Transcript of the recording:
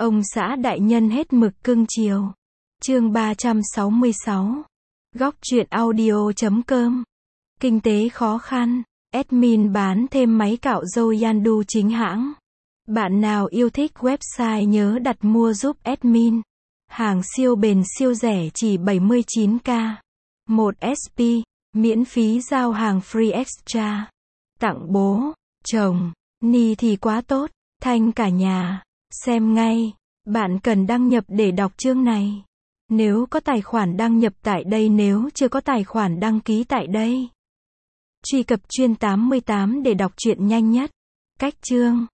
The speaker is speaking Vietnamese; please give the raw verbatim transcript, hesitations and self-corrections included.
Ông xã đại nhân hết mực cưng chiều. Chương ba trăm sáu mươi sáu. Góc truyện audio chấm com. Kinh tế khó khăn. Admin bán thêm máy cạo râu Yandu chính hãng. Bạn nào yêu thích website nhớ đặt mua giúp admin. Hàng siêu bền siêu rẻ chỉ bảy mươi chín k. một ét pê. Miễn phí giao hàng free extra. Tặng bố, chồng, ni thì quá tốt. Thanh cả nhà. Xem ngay. Bạn cần đăng nhập để đọc chương này. Nếu có tài khoản đăng nhập tại đây, nếu chưa có tài khoản đăng ký tại đây. Truy cập chuyên tám mươi tám để đọc truyện nhanh nhất. Cách chương.